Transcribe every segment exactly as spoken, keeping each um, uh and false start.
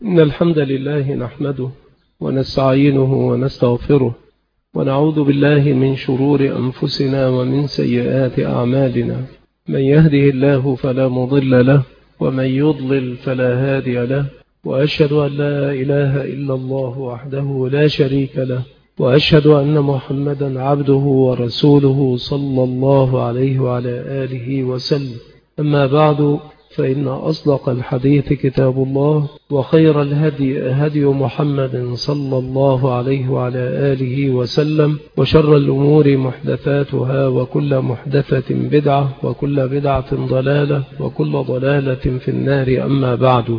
إن الحمد لله نحمده ونستعينه ونستغفره ونعوذ بالله من شرور أنفسنا ومن سيئات أعمالنا. من يهده الله فلا مضل له ومن يضلل فلا هادي له، وأشهد أن لا إله إلا الله وحده لا شريك له، وأشهد أن محمدا عبده ورسوله صلى الله عليه وعلى آله وسلم. أما بعد، فإن أصدق الحديث كتاب الله، وخير الهدي هدي محمد صلى الله عليه وعلى آله وسلم، وشر الأمور محدثاتها، وكل محدثة بدعة، وكل بدعة ضلالة، وكل ضلالة في النار. أما بعد،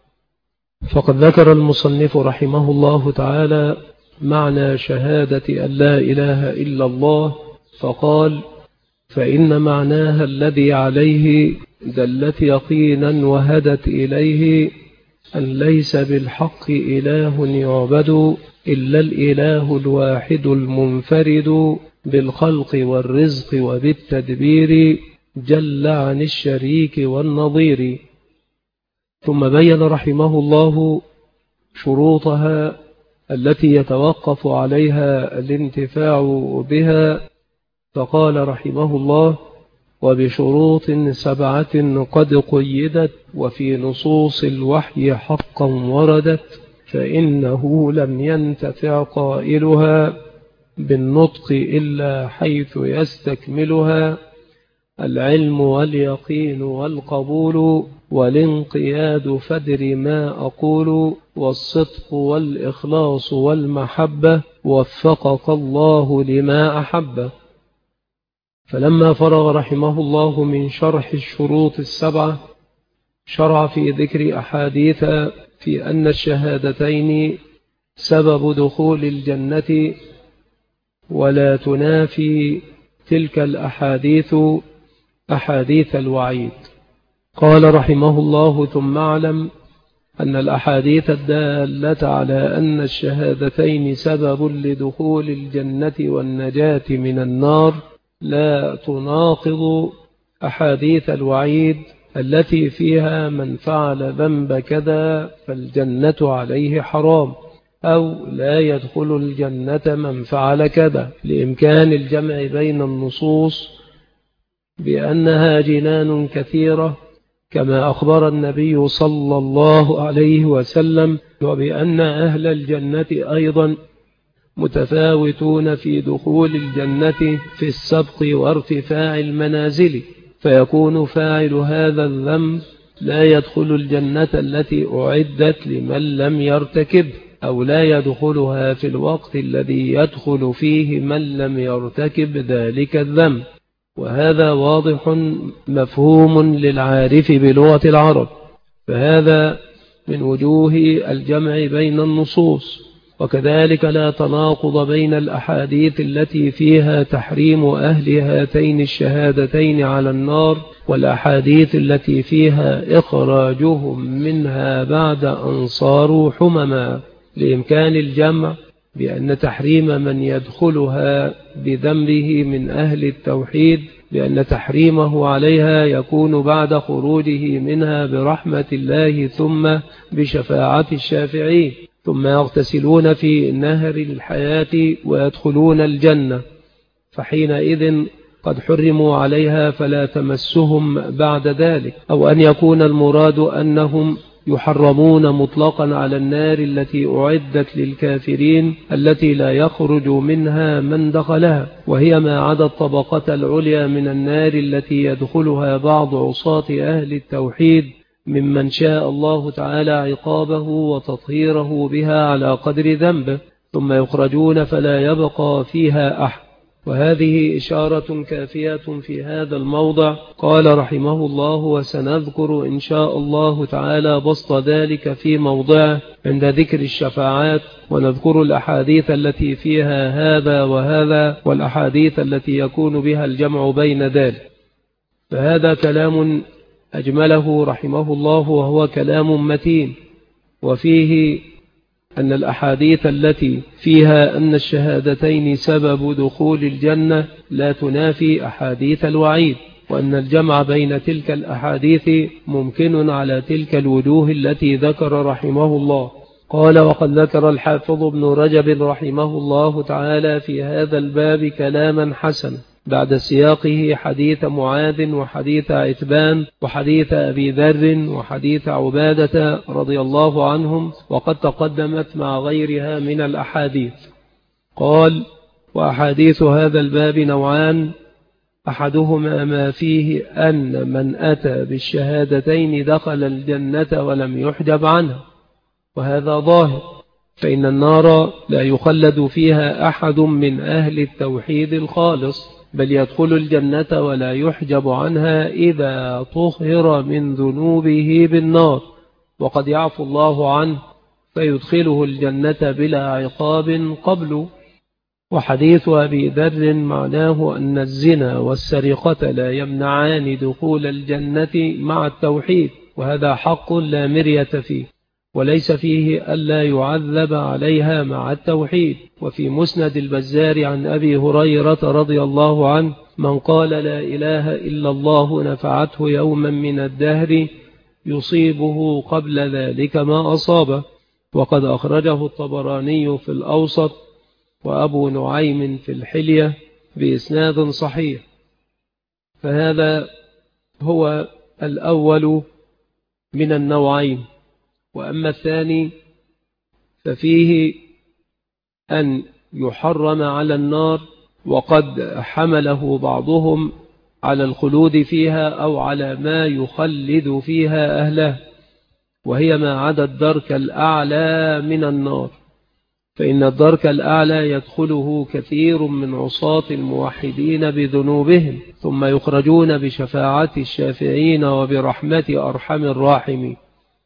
فقد ذكر المصنف رحمه الله تعالى معنى شهادة أن لا إله إلا الله، فقال: فإن معناها الذي عليه دلت يقينا وهدت إليه أن ليس بالحق إله يعبد إلا الإله الواحد المنفرد بالخلق والرزق وبالتدبير جل عن الشريك والنظير. ثم بين رحمه الله شروطها التي يتوقف عليها الانتفاع بها، فقال رحمه الله: وبشروط سبعة قد قيدت وفي نصوص الوحي حقا وردت، فإنه لم ينتفع قائلها بالنطق إلا حيث يستكملها: العلم واليقين والقبول والانقياد فدر ما أقول، والصدق والإخلاص والمحبة وفقك الله لما أحبه. فلما فرغ رحمه الله من شرح الشروط السبعة، شرع في ذكر أحاديث في أن الشهادتين سبب دخول الجنة، ولا تنافي تلك الأحاديث أحاديث الوعيد. قال رحمه الله: ثم اعلم أن الأحاديث الدالة على أن الشهادتين سبب لدخول الجنة والنجاة من النار لا تناقض أحاديث الوعيد التي فيها من فعل ذنب كذا فالجنة عليه حرام، أو لا يدخل الجنة من فعل كذا، لإمكان الجمع بين النصوص بأنها جنان كثيرة كما أخبر النبي صلى الله عليه وسلم، وبأن أهل الجنة أيضا متفاوتون في دخول الجنة في السبق وارتفاع المنازل، فيكون فاعل هذا الذنب لا يدخل الجنة التي أعدت لمن لم يرتكب، أو لا يدخلها في الوقت الذي يدخل فيه من لم يرتكب ذلك الذنب. وهذا واضح مفهوم للعارف بلغة العرب، فهذا من وجوه الجمع بين النصوص. وكذلك لا تناقض بين الأحاديث التي فيها تحريم أهل هاتين الشهادتين على النار والأحاديث التي فيها إخراجهم منها بعد أن صاروا حمما، لإمكان الجمع بأن تحريم من يدخلها بذنبه من أهل التوحيد، بأن تحريمه عليها يكون بعد خروجه منها برحمة الله ثم بشفاعة الشافعين، ثم يغتسلون في نهر الحياة ويدخلون الجنة، فحينئذ قد حرموا عليها فلا تمسهم بعد ذلك. أو أن يكون المراد أنهم يحرمون مطلقا على النار التي أعدت للكافرين التي لا يخرج منها من دخلها، وهي ما عدا الطبقة العليا من النار التي يدخلها بعض عصاة أهل التوحيد ممن شاء الله تعالى عقابه وتطهيره بها على قدر ذنبه، ثم يخرجون فلا يبقى فيها أحد. وهذه إشارة كافية في هذا الموضع. قال رحمه الله: وسنذكر إن شاء الله تعالى بسط ذلك في موضعه عند ذكر الشفاعات، ونذكر الأحاديث التي فيها هذا وهذا، والأحاديث التي يكون بها الجمع بين ذلك. فهذا كلام أجمله رحمه الله، وهو كلام متين، وفيه أن الأحاديث التي فيها أن الشهادتين سبب دخول الجنة لا تنافي أحاديث الوعيد، وأن الجمع بين تلك الأحاديث ممكن على تلك الوجوه التي ذكر رحمه الله. قال: وقد ذكر الحافظ ابن رجب رحمه الله تعالى في هذا الباب كلاما حسنا بعد سياقه حديث معاذ وحديث عتبان وحديث أبي ذر وحديث عبادة رضي الله عنهم، وقد تقدمت مع غيرها من الأحاديث. قال: وأحاديث هذا الباب نوعان: أحدهما ما فيه أن من أتى بالشهادتين دخل الجنة ولم يحجب عنها، وهذا ظاهر، فإن النار لا يخلد فيها أحد من أهل التوحيد الخالص، بل يدخل الجنة ولا يحجب عنها إذا طهر من ذنوبه بالنار، وقد يعفو الله عنه فيدخله الجنة بلا عقاب قبله. وحديث أبي ذر معناه أن الزنا والسرقة لا يمنعان دخول الجنة مع التوحيد، وهذا حق لا مرية فيه، وليس فيه ألا يعذب عليها مع التوحيد. وفي مسند البزار عن أبي هريرة رضي الله عنه: من قال لا إله إلا الله نفعته يوما من الدهر يصيبه قبل ذلك ما أصابه. وقد أخرجه الطبراني في الأوسط وأبو نعيم في الحلية بإسناد صحيح. فهذا هو الأول من النوعين. وأما الثاني ففيه أن يحرم على النار، وقد حمله بعضهم على الخلود فيها أو على ما يخلد فيها أهله، وهي ما عدا الدرك الأعلى من النار، فإن الدرك الأعلى يدخله كثير من عصاة الموحدين بذنوبهم، ثم يخرجون بشفاعة الشافعين وبرحمة أرحم الراحمين.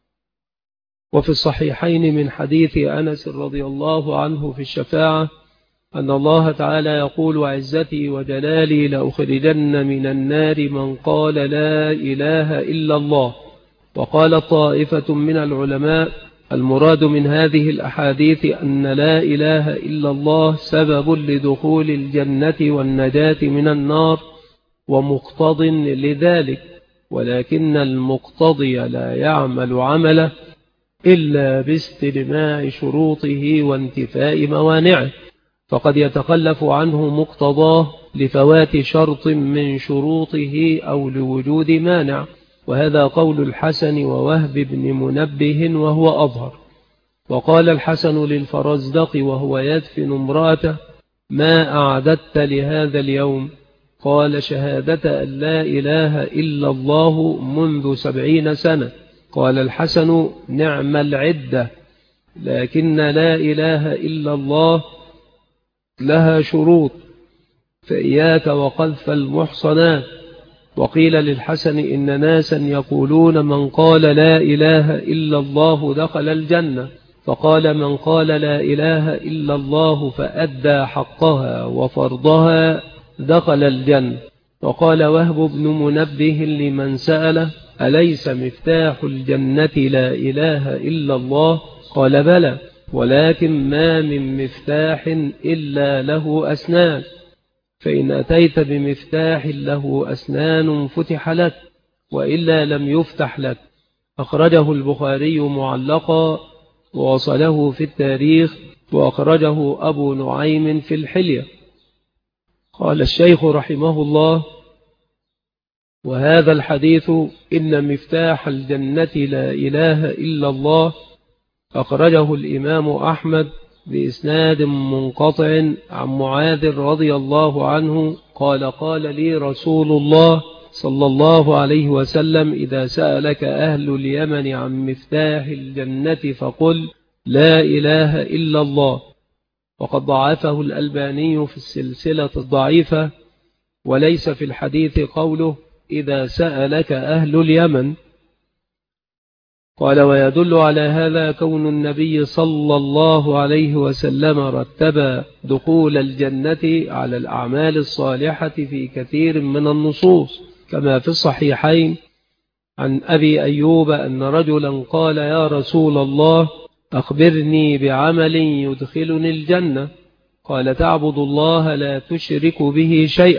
وفي الصحيحين من حديث أنس رضي الله عنه في الشفاعة أن الله تعالى يقول: وعزتي وجلالي لأخرجن من النار من قال لا إله إلا الله. وقال طائفة من العلماء: المراد من هذه الأحاديث أن لا إله إلا الله سبب لدخول الجنة والنجاة من النار ومقتض لذلك، ولكن المقتضي لا يعمل عمله إلا باستلماع شروطه وانتفاء موانعه، فقد يتخلف عنه مقتضاه لفوات شرط من شروطه أو لوجود مانع. وهذا قول الحسن ووهب بن منبه وهو أظهر. وقال الحسن للفرزدق وهو يدفن امرأته: ما أعددت لهذا اليوم؟ قال: شهادة أن لا إله إلا الله منذ سبعين سنة. قال الحسن: نعم العدة، لكن لا إله إلا الله لها شروط، فإياك وقذف المحصنات. وقيل للحسن: إن ناسا يقولون من قال لا إله إلا الله دخل الجنة، فقال: من قال لا إله إلا الله فأدى حقها وفرضها دخل الجنة. وقال وهب بن منبه لمن سأله: أليس مفتاح الجنة لا إله إلا الله؟ قال: بلى، ولكن ما من مفتاح إلا له أسنان، فإن أتيت بمفتاح له أسنان فتح لك، وإلا لم يفتح لك. أخرجه البخاري معلقا ووصله في التاريخ، وأخرجه أبو نعيم في الحلية. قال الشيخ رحمه الله: وهذا الحديث إن مفتاح الجنة لا إله إلا الله أخرجه الإمام أحمد بإسناد منقطع عن معاذ رضي الله عنه قال: قال لي رسول الله صلى الله عليه وسلم: إذا سألك أهل اليمن عن مفتاح الجنة فقل لا إله إلا الله. وقد ضعفه الألباني في السلسلة الضعيفة، وليس في الحديث قوله إذا سألك أهل اليمن. قال: ويدل على هذا كون النبي صلى الله عليه وسلم رتب دخول الجنة على الأعمال الصالحة في كثير من النصوص، كما في الصحيحين عن أبي أيوب أن رجلا قال: يا رسول الله أخبرني بعمل يدخلني الجنة. قال: تعبد الله لا تشرك به شيئا،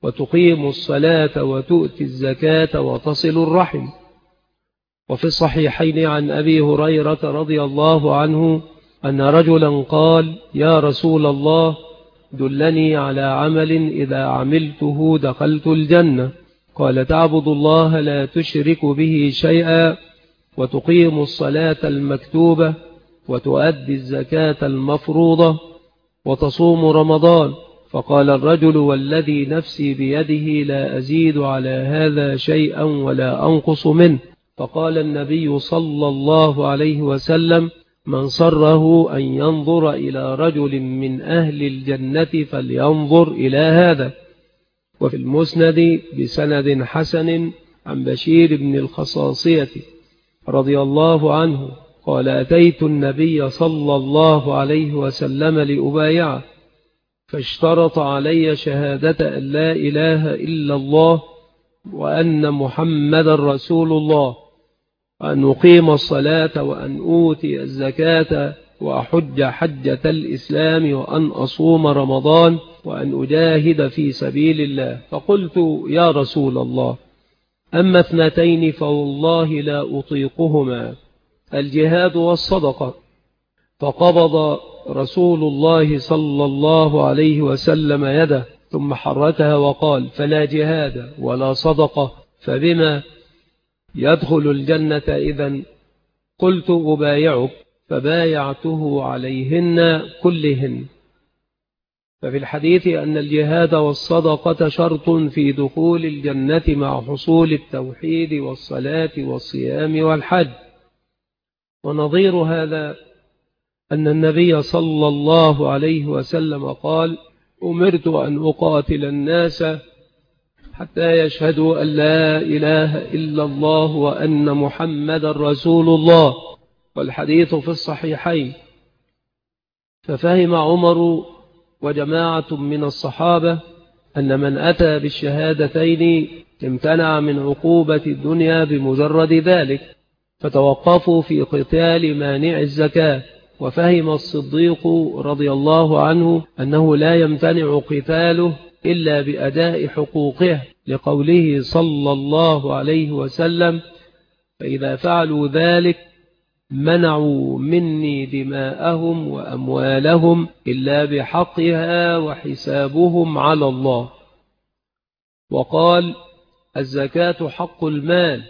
وتقيم الصلاة وتؤتي الزكاة وتصل الرحم. وفي الصحيحين عن أبي هريرة رضي الله عنه أن رجلا قال: يا رسول الله، دلني على عمل إذا عملته دخلت الجنة. قال: تعبد الله لا تشرك به شيئا، وتقيم الصلاة المكتوبة، وتؤدي الزكاة المفروضة، وتصوم رمضان. فقال الرجل: والذي نفسي بيده لا أزيد على هذا شيئا ولا أنقص منه. فقال النبي صلى الله عليه وسلم: من سره أن ينظر إلى رجل من أهل الجنة فلينظر إلى هذا. وفي المسند بسند حسن عن بشير بن الخصاصية رضي الله عنه قال: أتيت النبي صلى الله عليه وسلم لأبايعه، فاشترط علي شهادة أن لا إله إلا الله وأن محمد رسول الله، وأن أقيم الصلاة، وأن أوتي الزكاة، وأحج حجة الإسلام، وأن أصوم رمضان، وأن أجاهد في سبيل الله. فقلت: يا رسول الله، أما اثنتين فوالله لا أطيقهما، الجهاد والصدقة. فقبض رسول الله صلى الله عليه وسلم يده ثم حركها وقال: فلا جهاد ولا صدقة، فبما يدخل الجنة إذن؟ قلت: أبايعك. فبايعته عليهن كلهن. ففي الحديث أن الجهاد والصدقة شرط في دخول الجنة مع حصول التوحيد والصلاة والصيام والحج. ونظير هذا أن النبي صلى الله عليه وسلم قال: أمرت أن أقاتل الناس حتى يشهدوا أن لا إله إلا الله وأن محمد رسول الله. والحديث في الصحيحين. ففهم عمر وجماعة من الصحابة أن من أتى بالشهادتين امتنع من عقوبة الدنيا بمجرد ذلك، فتوقفوا في قتال مانع الزكاة. وفهم الصديق رضي الله عنه أنه لا يمتنع قتاله إلا بأداء حقوقه، لقوله صلى الله عليه وسلم: فإذا فعلوا ذلك منعوا مني دماءهم وأموالهم إلا بحقها وحسابهم على الله. وقال: الزكاة حق المال.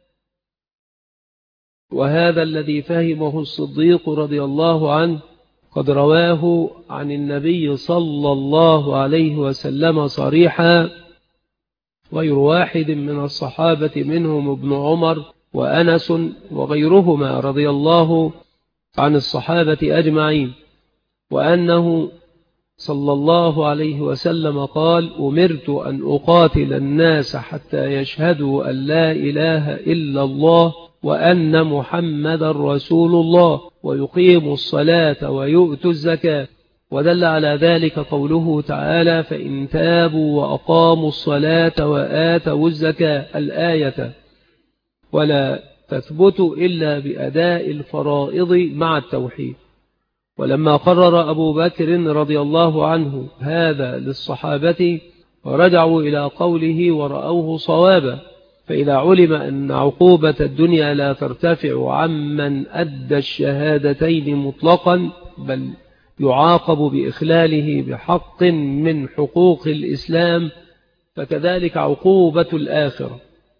وهذا الذي فهمه الصديق رضي الله عنه قد رواه عن النبي صلى الله عليه وسلم صريحا غير واحد من الصحابة، منهم ابن عمر وأنس وغيرهما رضي الله عن الصحابة أجمعين، وأنه صلى الله عليه وسلم قال: أمرت أن أقاتل الناس حتى يشهدوا أن لا إله إلا الله وأن محمد رسول الله، ويقيموا الصلاة ويؤتوا الزكاة. ودل على ذلك قوله تعالى: فإن تابوا وأقاموا الصلاة وآتوا الزكاة، الآية. ولا تثبت إلا بأداء الفرائض مع التوحيد. ولما قرر أبو بكر رضي الله عنه هذا للصحابة ورجعوا إلى قوله ورأوه صوابا، فإذا علم أن عقوبة الدنيا لا ترتفع عمن أدى الشهادتين مطلقا، بل يعاقب بإخلاله بحق من حقوق الإسلام، فكذلك عقوبة الآخرة.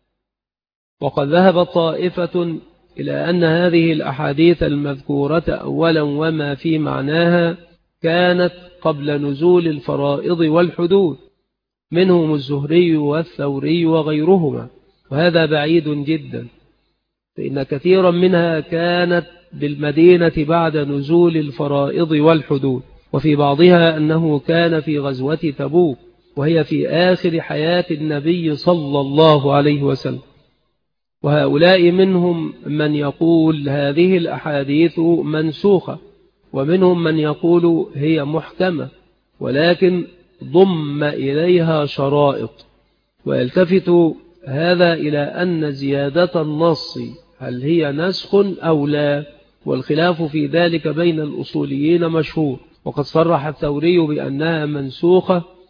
وقد ذهب طائفة إلى أن هذه الأحاديث المذكورة أولا وما في معناها كانت قبل نزول الفرائض والحدود، منهم الزهري والثوري وغيرهما، وهذا بعيد جدا، فإن كثيرا منها كانت بالمدينة بعد نزول الفرائض والحدود. وفي بعضها أنه كان في غزوة تبوك، وهي في آخر حياة النبي صلى الله عليه وسلم. وهؤلاء منهم من يقول هذه الأحاديث منسوخة، ومنهم من يقول هي محكمة ولكن ضم إليها شرائط. ويلتفت هذا إلى أن زيادة النص هل هي نسخ أو لا، والخلاف في ذلك بين الأصوليين مشهور. وقد صرح الثوري بأنها منسوخة،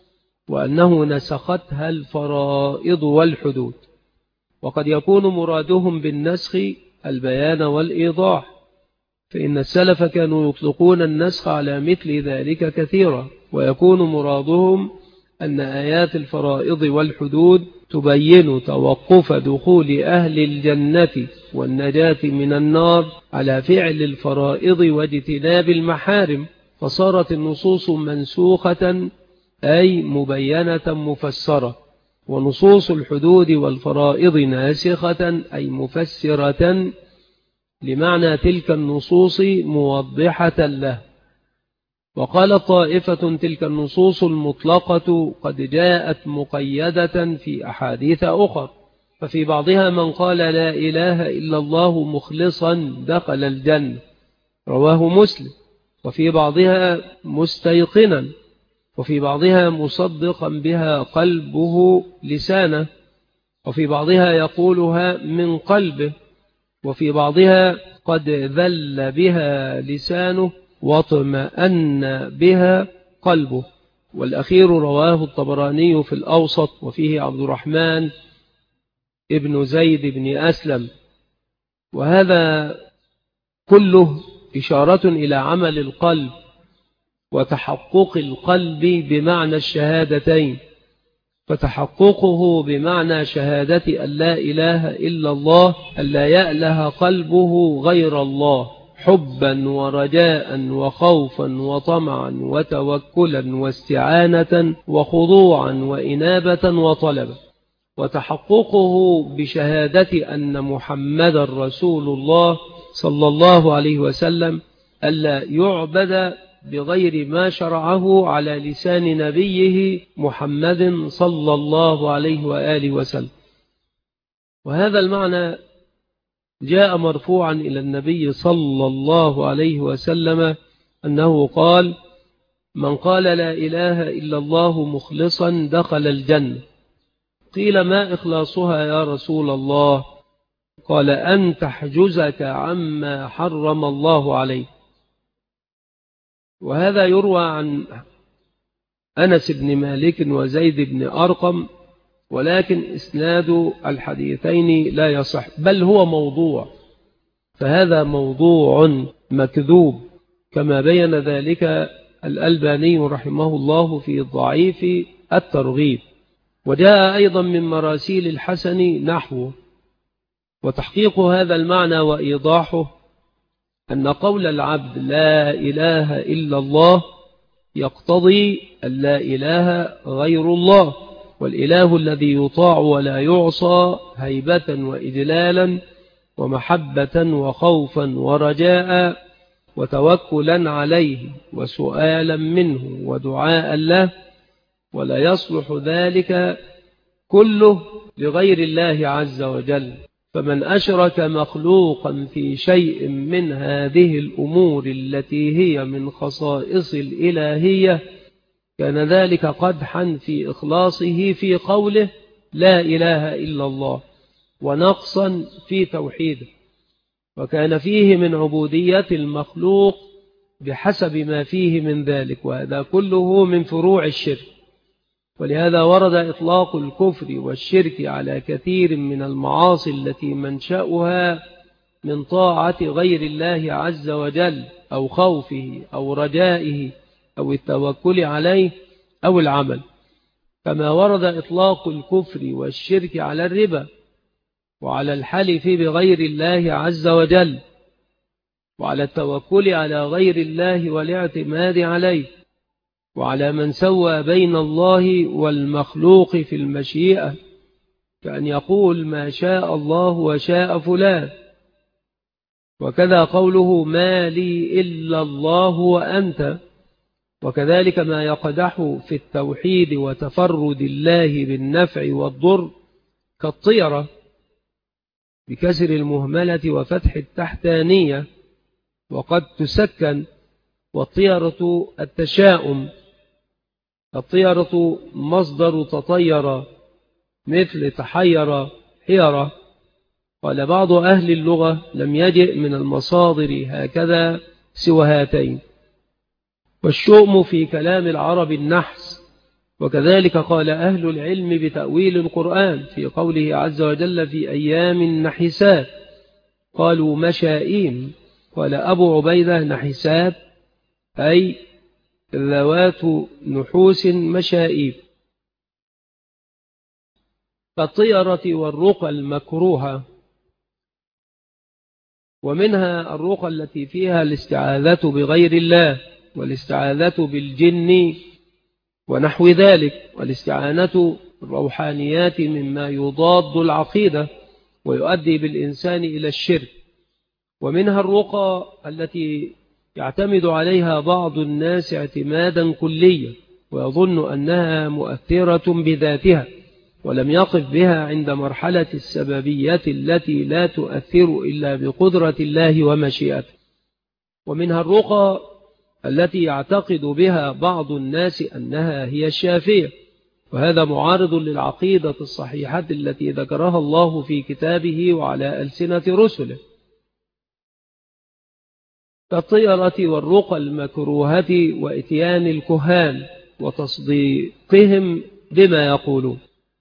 وأنه نسختها الفرائض والحدود. وقد يكون مرادهم بالنسخ البيان والإيضاح، فإن السلف كانوا يطلقون النسخ على مثل ذلك كثيرا، ويكون مرادهم أن آيات الفرائض والحدود تبين توقف دخول أهل الجنة والنجاة من النار على فعل الفرائض واجتناب المحارم، فصارت النصوص منسوخة أي مبينة مفسرة، ونصوص الحدود والفرائض ناسخة أي مفسرة لمعنى تلك النصوص موضحة له. وقال طائفة تلك النصوص المطلقة قد جاءت مقيدة في أحاديث أخر، ففي بعضها من قال لا إله إلا الله مخلصا دخل الجنة رواه مسلم، وفي بعضها مستيقنا، وفي بعضها مصدقا بها قلبه لسانه، وفي بعضها يقولها من قلبه، وفي بعضها قد ذل بها لسانه واطمأن بها قلبه. والأخير رواه الطبراني في الأوسط، وفيه عبد الرحمن ابن زيد بن أسلم. وهذا كله إشارة إلى عمل القلب وتحقق القلب بمعنى الشهادتين، فتحققه بمعنى شهادة أن لا إله إلا الله أن لا يأله قلبه غير الله حبا ورجاء وخوفا وطمعا وتوكلا واستعانة وخضوعا وإنابة وطلبا، وتحققه بشهادة أن محمد رسول الله صلى الله عليه وسلم ألا يعبد بغير ما شرعه على لسان نبيه محمد صلى الله عليه وآله وسلم. وهذا المعنى جاء مرفوعا إلى النبي صلى الله عليه وسلم أنه قال: من قال لا إله إلا الله مخلصا دخل الجنة. قيل: ما إخلاصها يا رسول الله؟ قال: أن تحجزك عما حرم الله عليه. وهذا يروى عن أنس بن مالك وزيد بن أرقم، ولكن إسناد الحديثين لا يصح، بل هو موضوع، فهذا موضوع مكذوب كما بين ذلك الألباني رحمه الله في ضعيف الترغيب. وجاء أيضا من مراسيل الحسن نحوه. وتحقيق هذا المعنى وإيضاحه أن قول العبد لا إله إلا الله يقتضي أن لا إله غير الله، والإله الذي يطاع ولا يعصى هيبة وإجلالا ومحبة وخوفا ورجاء وتوكلا عليه وسؤالا منه ودعاء له، ولا يصلح ذلك كله لغير الله عز وجل. فمن أشرك مخلوقا في شيء من هذه الأمور التي هي من خصائص الإلهية كان ذلك قدحا في إخلاصه في قوله لا إله إلا الله، ونقصا في توحيده، وكان فيه من عبودية المخلوق بحسب ما فيه من ذلك، وهذا كله من فروع الشرك. ولهذا ورد إطلاق الكفر والشرك على كثير من المعاصي التي منشأها من طاعة غير الله عز وجل أو خوفه أو رجائه أو التوكل عليه أو العمل، كما ورد إطلاق الكفر والشرك على الربا وعلى الحلف بغير الله عز وجل وعلى التوكل على غير الله والاعتماد عليه وعلى من سوى بين الله والمخلوق في المشيئة، كأن يقول ما شاء الله وشاء فلان. وكذا قوله ما لي إلا الله وأنت. وكذلك ما يقدح في التوحيد وتفرد الله بالنفع والضر كالطيرة بكسر المهملة وفتح التحتانية وقد تسكن. والطيرة التشاؤم، الطيرة مصدر تطير مثل تحير حيرة. قال بعض أهل اللغة لم يجئ من المصادر هكذا سوى هاتين. والشؤم في كلام العرب النحس، وكذلك قال أهل العلم بتأويل القرآن في قوله عز وجل في أيام نحسات، قالوا مشائين. قال أبو عبيدة نحسات أي ذوات نحوس مشائب. كالطيرة والرقى المكروهة، ومنها الرقى التي فيها الاستعاذة بغير الله والاستعاذة بالجن ونحو ذلك، والاستعانة بالروحانيات مما يضاد العقيدة ويؤدي بالإنسان إلى الشرك. ومنها الرقى التي يعتمد عليها بعض الناس اعتمادا كليا ويظن أنها مؤثرة بذاتها، ولم يقف بها عند مرحلة السببية التي لا تؤثر إلا بقدرة الله ومشيئته. ومنها الرقى التي يعتقد بها بعض الناس أنها هي الشافية، وهذا معارض للعقيدة الصحيحة التي ذكرها الله في كتابه وعلى ألسنة رسله. كالطيرة والرقى المكروهة وإتيان الكهان وتصديقهم بما يقولون.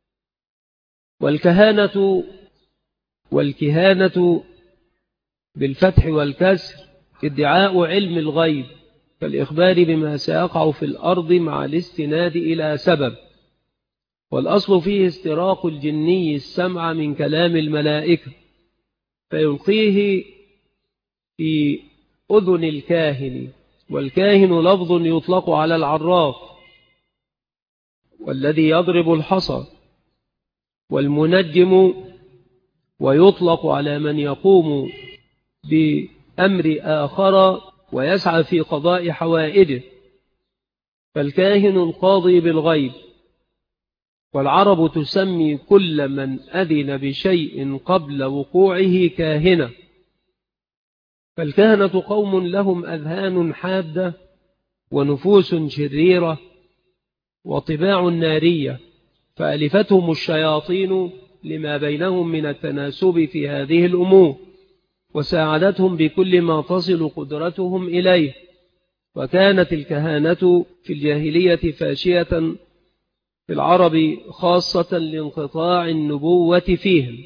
والكهانة والكهانة بالفتح والكسر ادعاء علم الغيب كالإخبار بما سيقع في الأرض مع الاستناد إلى سبب، والأصل فيه استراق الجني السمع من كلام الملائكة فيلقيه في أذن الكاهن، والكاهن لفظ يطلق على العراف والذي يضرب الحصى، والمنجم ويطلق على من يقوم بأمر آخر ويسعى في قضاء حوائجه، فالكاهن القاضي بالغيب. والعرب تسمي كل من أذن بشيء قبل وقوعه كاهنة. فالكهنة قوم لهم أذهان حادة ونفوس شريرة وطباع نارية، فألفتهم الشياطين لما بينهم من التناسب في هذه الأمور، وساعدتهم بكل ما تصل قدرتهم إليه. وكانت الكهانة في الجاهلية فاشية في العرب خاصة لانقطاع النبوة فيهم.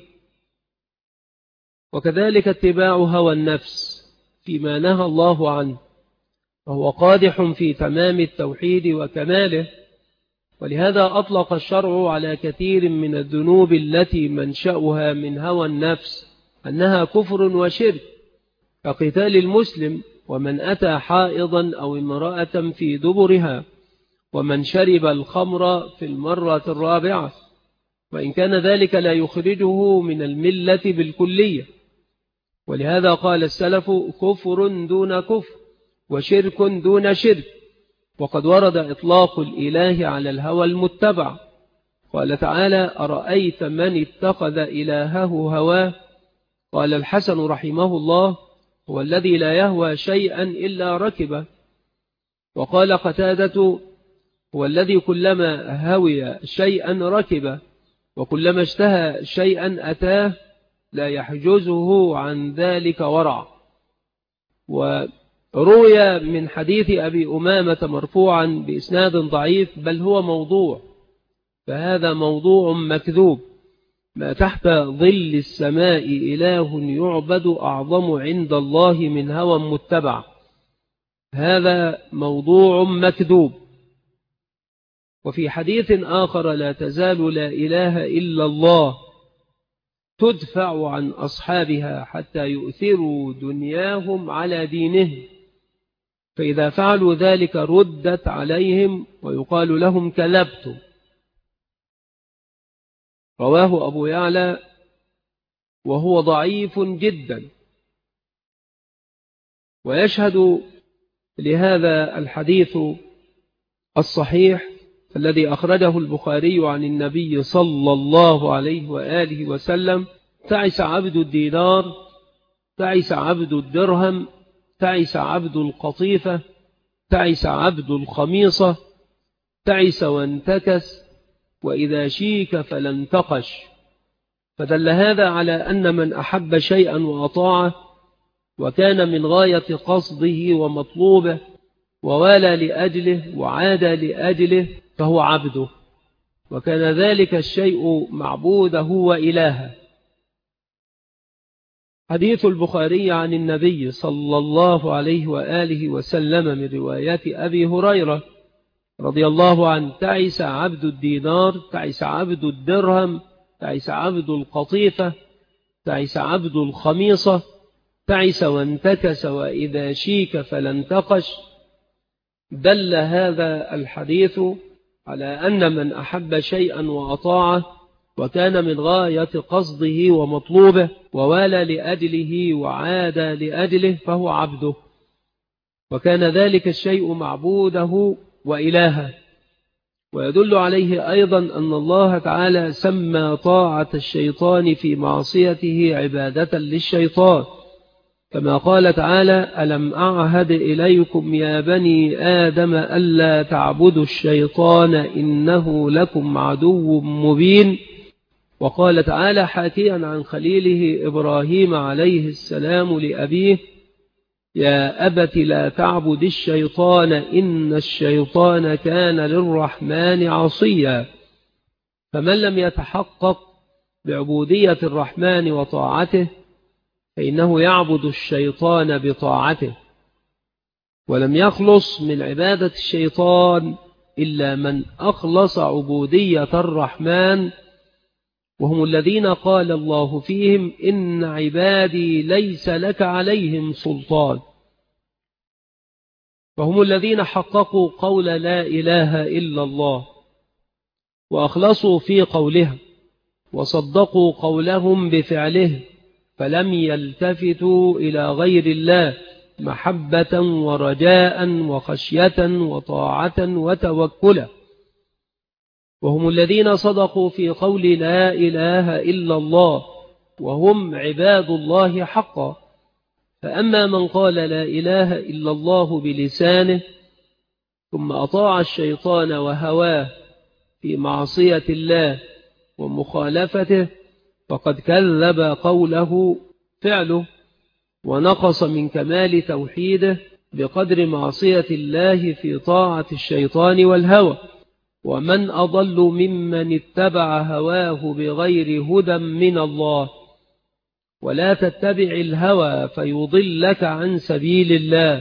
وكذلك اتباع هوى النفس فيما نهى الله عنه، وهو قادح في تمام التوحيد وكماله. ولهذا أطلق الشرع على كثير من الذنوب التي منشأها من هوى النفس أنها كفر وشرك، كقتال المسلم، ومن أتى حائضا أو امرأة في دبرها، ومن شرب الخمر في المرة الرابعة، وإن كان ذلك لا يخرجه من الملة بالكلية. ولهذا قال السلف كفر دون كفر وشرك دون شرك. وقد ورد إطلاق الإله على الهوى المتبع، قال تعالى أرأيت من اتخذ إلهه هواه. قال الحسن رحمه الله هو الذي لا يهوى شيئا إلا ركبه. وقال قتادة هو الذي كلما هوي شيئا ركبه، وكلما اشتهى شيئا أتاه، لا يحجزه عن ذلك ورع. وروي من حديث أبي أمامة مرفوعا بإسناد ضعيف بل هو موضوع، فهذا موضوع مكذوب. ما تحت ظل السماء إله يعبد أعظم عند الله من هوى متبع، هذا موضوع مكذوب. وفي حديث آخر لا تزال لا إله إلا الله تدفع عن أصحابها حتى يؤثروا دنياهم على دينهم، فإذا فعلوا ذلك ردت عليهم ويقال لهم كذبتم. رواه أبو يعلى وهو ضعيف جدا. ويشهد لهذا الحديث الصحيح الذي أخرجه البخاري عن النبي صلى الله عليه وآله وسلم: تعس عبد الدينار، تعس عبد الدرهم، تعس عبد القطيفة، تعس عبد الخميصة، تعس وانتكس، وإذا شيك فلا انتقش. فدل هذا على أن من أحب شيئا وأطاعه وكان من غاية قصده ومطلوبه ووالى لأجله وعاد لأجله فهو عبده، وكان ذلك الشيء معبوده وإلهه. حديث البخاري عن النبي صلى الله عليه وآله وسلم من رواية أبي هريرة رضي الله عنه: تعس عبد الدينار، تعس عبد الدرهم، تعس عبد القطيفة، تعس عبد الخميصة، تعس وانتكس وإذا شيك فلا انتقش. دل هذا الحديث على أن من أحب شيئا وأطاعه وكان من غاية قصده ومطلوبه ووالى لأجله وعاد لأجله فهو عبده، وكان ذلك الشيء معبوده وإلهه. ويدل عليه أيضا أن الله تعالى سمى طاعة الشيطان في معصيته عبادة للشيطان، كما قال تعالى: ألم أعهد إليكم يا بني آدم ألا تعبدوا الشيطان إنه لكم عدو مبين. وقال تعالى حاكيا عن خليله إبراهيم عليه السلام لأبيه: يا أبت لا تعبد الشيطان إن الشيطان كان للرحمن عصيا. فمن لم يتحقق بعبودية الرحمن وطاعته فإنه يعبد الشيطان بطاعته، ولم يخلص من عبادة الشيطان إلا من أخلص عبودية الرحمن، وهم الذين قال الله فيهم: إن عبادي ليس لك عليهم سلطان. وهم الذين حققوا قول لا إله إلا الله وأخلصوا في قولها وصدقوا قولهم بفعله، فلم يلتفتوا إلى غير الله محبة ورجاء وخشية وطاعة وتوكلا. وهم الذين صدقوا في قول لا إله إلا الله وهم عباد الله حقا. فأما من قال لا إله إلا الله بلسانه ثم أطاع الشيطان وهواه في معصية الله ومخالفته فقد كذب قوله فعله، ونقص من كمال توحيده بقدر معصية الله في طاعة الشيطان والهوى. ومن أضل ممن اتبع هواه بغير هدى من الله. ولا تتبع الهوى فيضلك عن سبيل الله.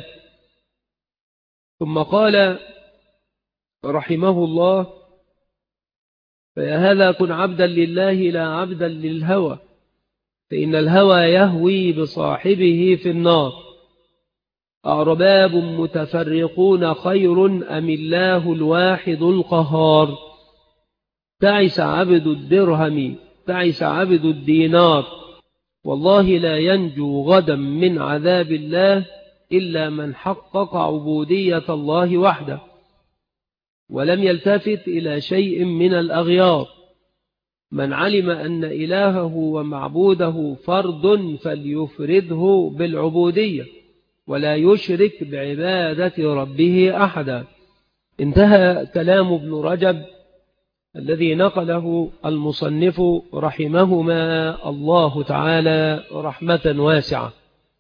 ثم قال رحمه الله: فيا هذا كن عبدا لله لا عبدا للهوى، فإن الهوى يهوي بصاحبه في النار. أرباب متفرقون خير أم الله الواحد القهار. تعس عبد الدرهم، تعس عبد الدينار، والله لا ينجو غدا من عذاب الله إلا من حقق عبودية الله وحده ولم يلتفت إلى شيء من الأغيار. من علم أن إلهه ومعبوده فرد فليفرده بالعبودية ولا يشرك بعبادة ربه أحدا. انتهى كلام ابن رجب الذي نقله المصنف رحمهما الله تعالى رحمة واسعة.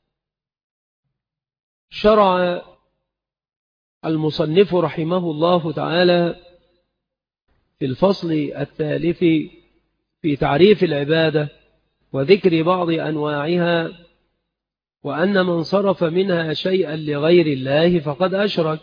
شرع المصنف رحمه الله تعالى في الفصل الثالث في تعريف العبادة وذكر بعض أنواعها، وأن من صرف منها شيئا لغير الله فقد أشرك.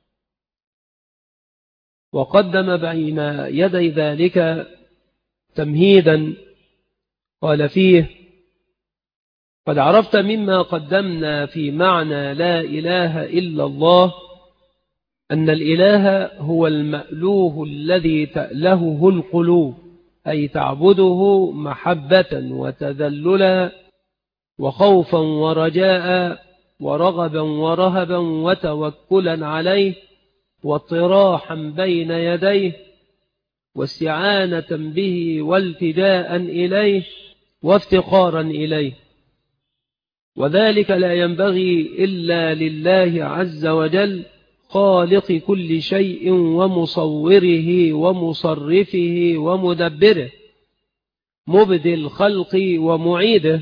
وقدم بين يدي ذلك تمهيدا قال فيه: قد عرفت مما قدمنا في معنى لا إله إلا الله أن الإله هو المألوه الذي تألهه القلوب، أي تعبده محبة وتذللا وخوفا ورجاء ورغبا ورهبا وتوكلا عليه واطراحا بين يديه واستعانة به والتجاء إليه وافتقارا إليه. وذلك لا ينبغي إلا لله عز وجل خالق كل شيء ومصوره ومصرفه ومدبره، مبدي الخلق ومعيده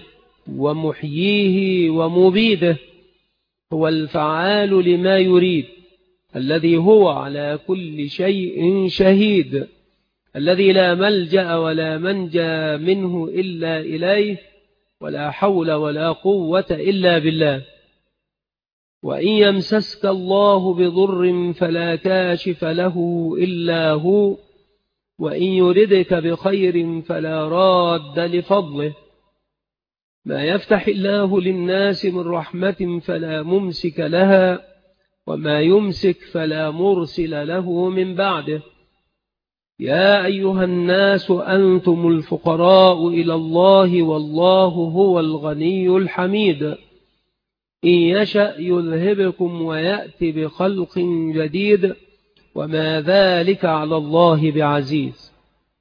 ومحييه ومبيده، هو الفعال لما يريد، الذي هو على كل شيء شهيد، الذي لا ملجأ ولا منجى منه إلا إليه، ولا حول ولا قوة إلا بالله. وإن يمسسك الله بضر فلا كاشف له إلا هو، وإن يردك بخير فلا راد لفضله. ما يفتح الله للناس من رحمة فلا ممسك لها، وما يمسك فلا مرسل له من بعده. يا أيها الناس أنتم الفقراء إلى الله والله هو الغني الحميد. إن يشأ يذهبكم ويأتي بخلق جديد، وما ذلك على الله بعزيز.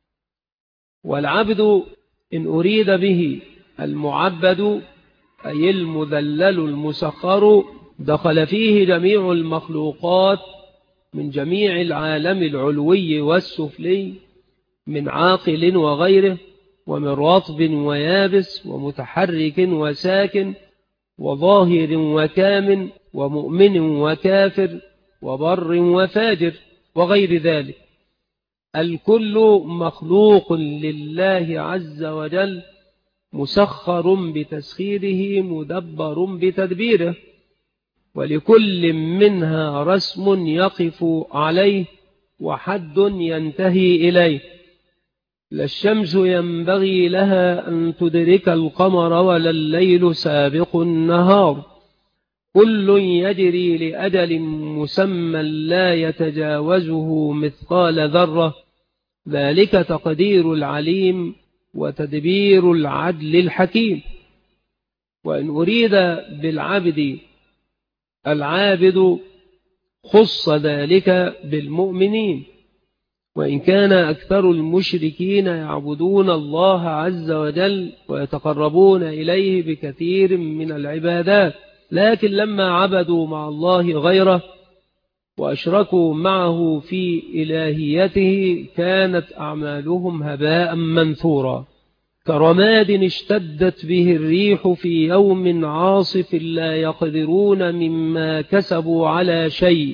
والعبد إن أريد به المعبد أي المذلل المسخر، دخل فيه جميع المخلوقات من جميع العالم العلوي والسفلي، من عاقل وغيره، ومن رطب ويابس، ومتحرك وساكن، وظاهر وكامن، ومؤمن وكافر، وبر وفاجر، وغير ذلك. الكل مخلوق لله عز وجل، مسخر بتسخيره، مدبر بتدبيره، ولكل منها رسم يقف عليه وحد ينتهي إليه. لا الشمس ينبغي لها أن تدرك القمر ولا الليل سابق النهار، كل يجري لأجل مسمى لا يتجاوزه مثقال ذرة، ذلك تقدير العليم وتدبير العدل الحكيم. وإن أريد بالعبد العابد خص ذلك بالمؤمنين، وإن كان أكثر المشركين يعبدون الله عز وجل ويتقربون إليه بكثير من العبادات، لكن لما عبدوا مع الله غيره وأشركوا معه في إلهيته كانت أعمالهم هباء منثورا، كرماد اشتدت به الريح في يوم عاصف لا يقدرون مما كسبوا على شيء،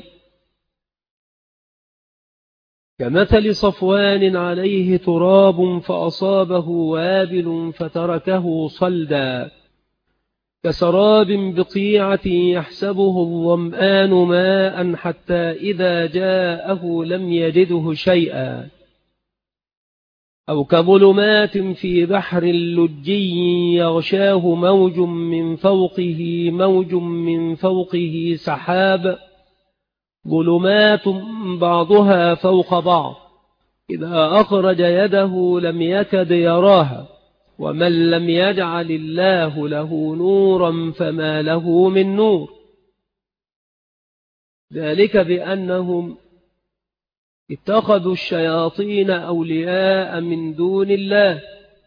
كمثل صفوان عليه تراب فأصابه وابل فتركه صلدا، كسراب بقيعة يحسبه الظمآن ماء حتى إذا جاءه لم يجده شيئا، أو كظلمات في بحر لجي يغشاه موج من فوقه موج من فوقه سحاب، ظلمات بعضها فوق بعض، إذا أخرج يده لم يكد يراها، ومن لم يجعل الله له نورا فما له من نور. ذلك بأنهم اتخذوا الشياطين أولياء من دون الله،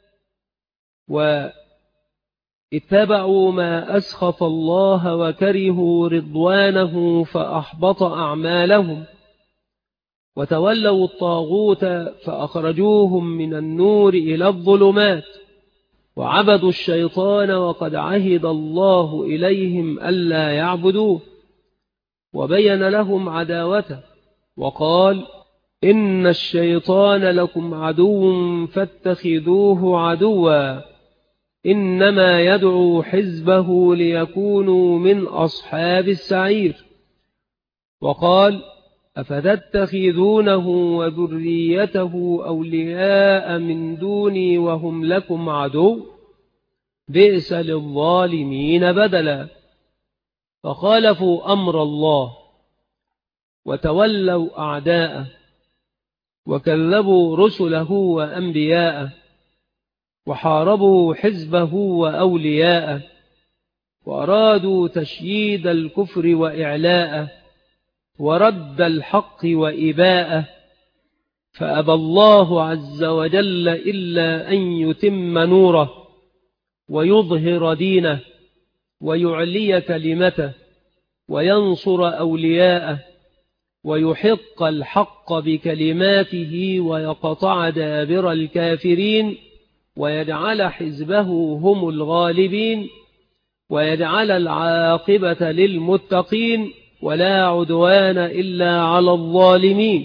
واتبعوا ما أسخط الله وكرهوا رضوانه فأحبط أعمالهم، وتولوا الطاغوت فأخرجوهم من النور إلى الظلمات، وعبدوا الشيطان وقد عهد الله إليهم ألا يعبدوه، وبين لهم عداوته وقال: إن الشيطان لكم عدو فاتخذوه عدوا، إنما يدعو حزبه ليكونوا من أصحاب السعير. وقال: أفتتخذونه وذريته أولياء من دوني وهم لكم عدو، بئس للظالمين بدلا. فخالفوا أمر الله وتولوا أعداءه، وكذبوا رسله وأنبياءه، وحاربوا حزبه وأولياءه، وأرادوا تشييد الكفر وإعلاءه، ورد الحق وإباءه، فأبى الله عز وجل إلا أن يتم نوره ويظهر دينه ويعلي كلمته وينصر أولياءه، ويحق الحق بكلماته ويقطع دابر الكافرين، ويجعل حزبه هم الغالبين، ويجعل العاقبة للمتقين، ولا عدوان إلا على الظالمين.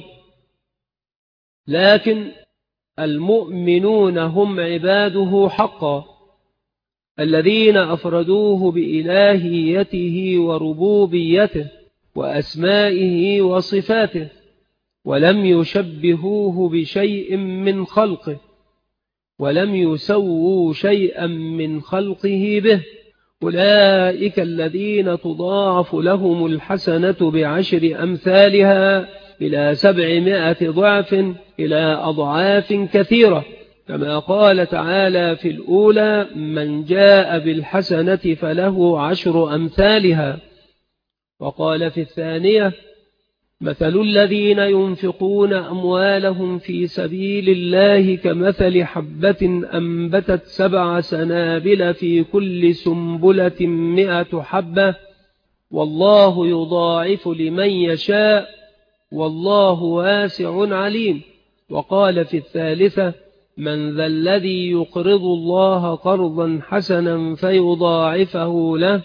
لكن المؤمنون هم عباده حقا، الذين أفردوه بإلهيته وربوبيته وأسمائه وصفاته، ولم يشبهوه بشيء من خلقه، ولم يسووا شيئا من خلقه به. أولئك الذين تضاعف لهم الحسنة بعشر أمثالها إلى سبعمائة ضعف إلى أضعاف كثيرة، كما قال تعالى في الأولى: من جاء بالحسنة فله عشر أمثالها. وقال في الثانية: مثل الذين ينفقون أموالهم في سبيل الله كمثل حبة أنبتت سبع سنابل في كل سنبلة مئة حبة، والله يضاعف لمن يشاء، والله واسع عليم. وقال في الثالثة: من ذا الذي يقرض الله قرضا حسنا فيضاعفه له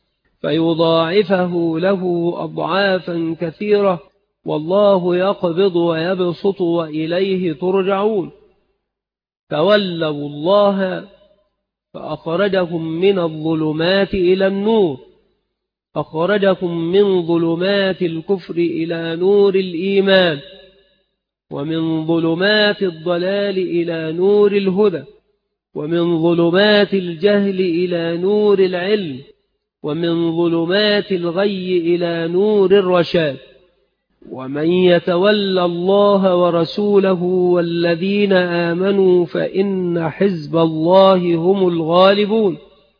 فيضاعفه له أضعافا كثيرة، والله يقبض ويبسط وإليه ترجعون. تولوا الله فأخرجهم من الظلمات إلى النور، أخرجهم من ظلمات الكفر إلى نور الإيمان، ومن ظلمات الضلال إلى نور الهدى، ومن ظلمات الجهل إلى نور العلم، ومن ظلمات الغي إلى نور الرشاد. ومن يتولى الله ورسوله والذين آمنوا فإن حزب الله هم الغالبون.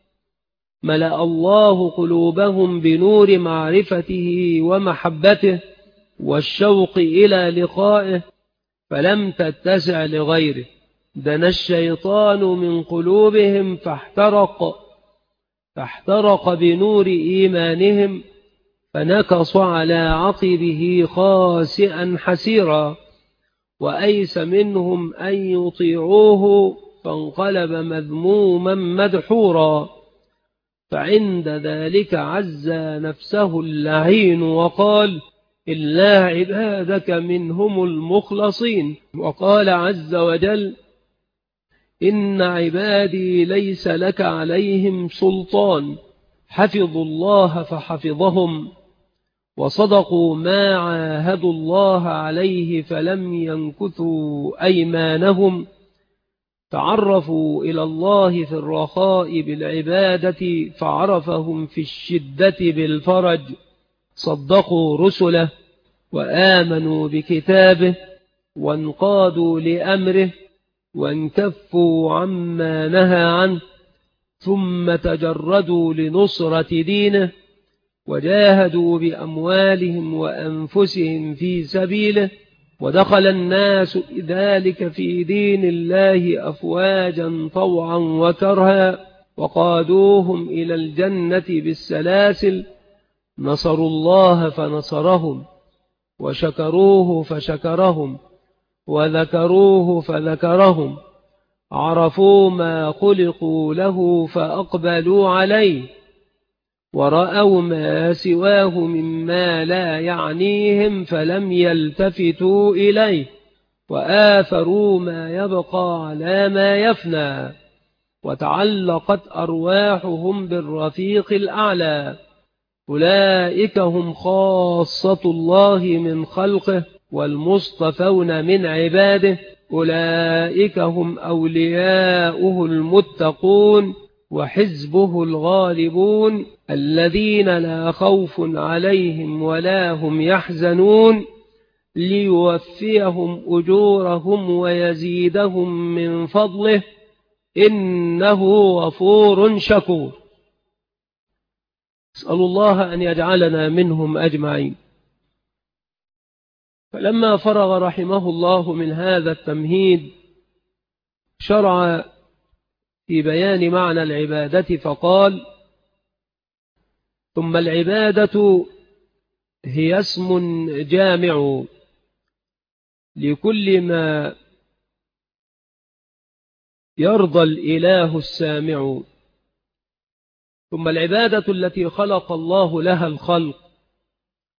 ملأ الله قلوبهم بنور معرفته ومحبته والشوق إلى لقائه، فلم تتسع لغيره. دنا الشيطان من قلوبهم فاحترق فاحترق بنور إيمانهم، فنكص على عقبه خاسئا حسيرا، وأيس منهم أن يطيعوه فانقلب مذموما مدحورا. فعند ذلك عزى نفسه اللعين وقال: إلا عبادك منهم المخلصين. وقال عز وجل: إن عبادي ليس لك عليهم سلطان، حفظوا الله فحفظهم، وصدقوا ما عاهدوا الله عليه فلم ينكثوا أيمانهم، تعرفوا إلى الله في الرخاء بالعبادة فعرفهم في الشدة بالفرج، صدقوا رسله وآمنوا بكتابه وانقادوا لأمره وانكفوا عما نهى عنه، ثم تجردوا لنصرة دينه وجاهدوا بأموالهم وأنفسهم في سبيله، ودخل الناس بذلك في دين الله أفواجا طوعا وكرها، وقادوهم إلى الجنة بالسلاسل. نصروا الله فنصرهم، وشكروه فشكرهم، وذكروه فذكرهم، عرفوا ما خلقوا له فأقبلوا عليه، ورأوا ما سواه مما لا يعنيهم فلم يلتفتوا إليه، وآثروا ما يبقى على ما يفنى، وتعلقت أرواحهم بالرفيق الأعلى. أولئك هم خاصة الله من خلقه والمصطفون من عباده، أولئك هم أولياؤه المتقون وحزبه الغالبون، الذين لا خوف عليهم ولا هم يحزنون، ليوفيهم أجورهم ويزيدهم من فضله، إنه غفور شكور. أسأل الله أن يجعلنا منهم أجمعين. فلما فرغ رحمه الله من هذا التمهيد شرع في بيان معنى العبادة فقال: ثم العبادة هي اسم جامع لكل ما يرضى الإله السامع. ثم العبادة التي خلق الله لها الخلق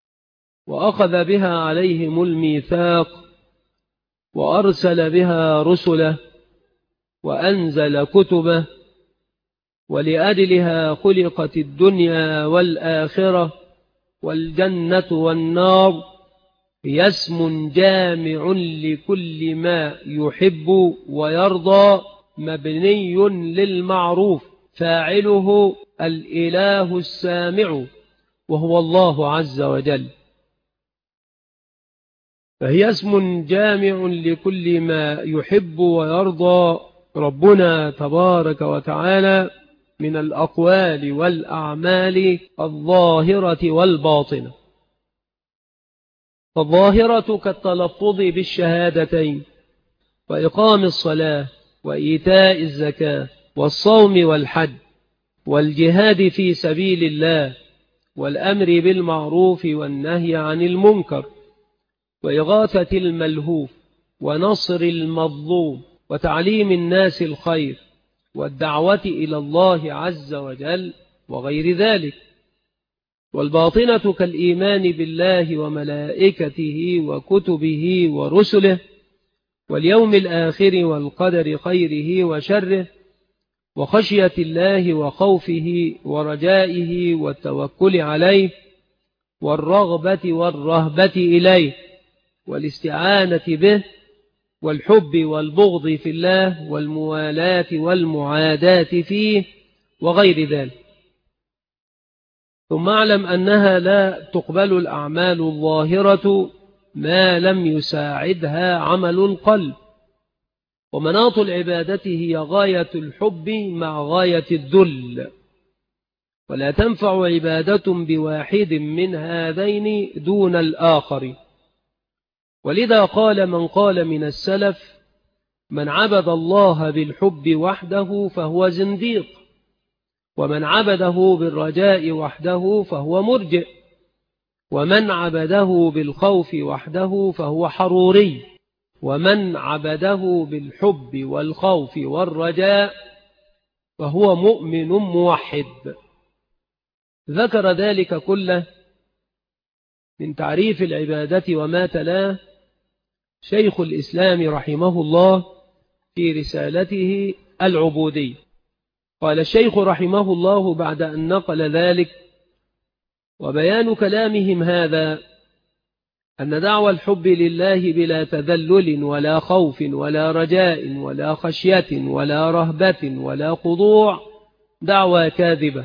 وأخذ بها عليهم الميثاق وأرسل بها رسله وأنزل كتبه، ولأجلها خلقت الدنيا والآخرة والجنة والنار، هي اسم جامع لكل ما يحب ويرضى، مبني للمعروف، فاعله الإله السامع وهو الله عز وجل. فهي اسم جامع لكل ما يحب ويرضى ربنا تبارك وتعالى من الأقوال والأعمال الظاهرة والباطنة. فالظاهرة كالتلفظ بالشهادتين وإقام الصلاة وإيتاء الزكاة والصوم والحج والجهاد في سبيل الله والأمر بالمعروف والنهي عن المنكر وإغاثة الملهوف ونصر المظلوم وتعليم الناس الخير والدعوة إلى الله عز وجل وغير ذلك. والباطنة كالإيمان بالله وملائكته وكتبه ورسله واليوم الآخر والقدر خيره وشره وخشية الله وخوفه ورجائه والتوكل عليه والرغبة والرهبة إليه والاستعانة به والحب والبغض في الله والموالاة والمعاداة فيه وغير ذلك. ثم اعلم أنها لا تقبل الأعمال الظاهرة ما لم يساعدها عمل القلب، ومناط العبادة هي غاية الحب مع غاية الذل، ولا تنفع عبادة بواحد من هذين دون الآخر. ولذا قال من قال من السلف: من عبد الله بالحب وحده فهو زنديق، ومن عبده بالرجاء وحده فهو مرجئ، ومن عبده بالخوف وحده فهو حروري، ومن عبده بالحب والخوف والرجاء فهو مؤمن موحد. ذكر ذلك كله من تعريف العبادة وما تلاه شيخ الإسلام رحمه الله في رسالته العبودية. قال الشيخ رحمه الله بعد أن نقل ذلك: وبيان كلامهم هذا أن دعوى الحب لله بلا تذلل ولا خوف ولا رجاء ولا خشية ولا رهبة ولا خضوع دعوى كاذبة.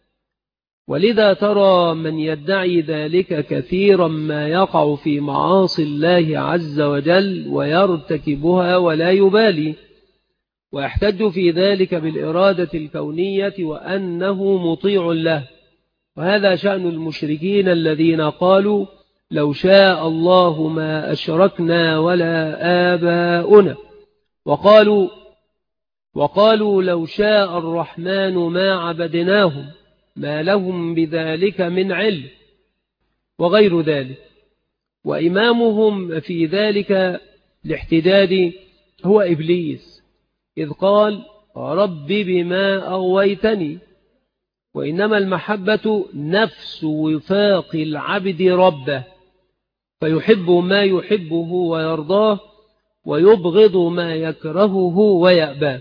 ولذا ترى من يدعي ذلك كثيرا ما يقع في معاصي الله عز وجل ويرتكبها ولا يبالي، ويحتج في ذلك بالإرادة الكونية وأنه مطيع له. وهذا شأن المشركين الذين قالوا: لو شاء الله ما أشركنا ولا آباؤنا، وقالوا وقالوا لو شاء الرحمن ما عبدناهم ما لهم بذلك من علم، وغير ذلك. وإمامهم في ذلك الاحتداد هو إبليس، إذ قال: رب بما أغويتني. وإنما المحبة نفس وفاق العبد ربه، فيحب ما يحبه ويرضاه ويبغض ما يكرهه ويأباه.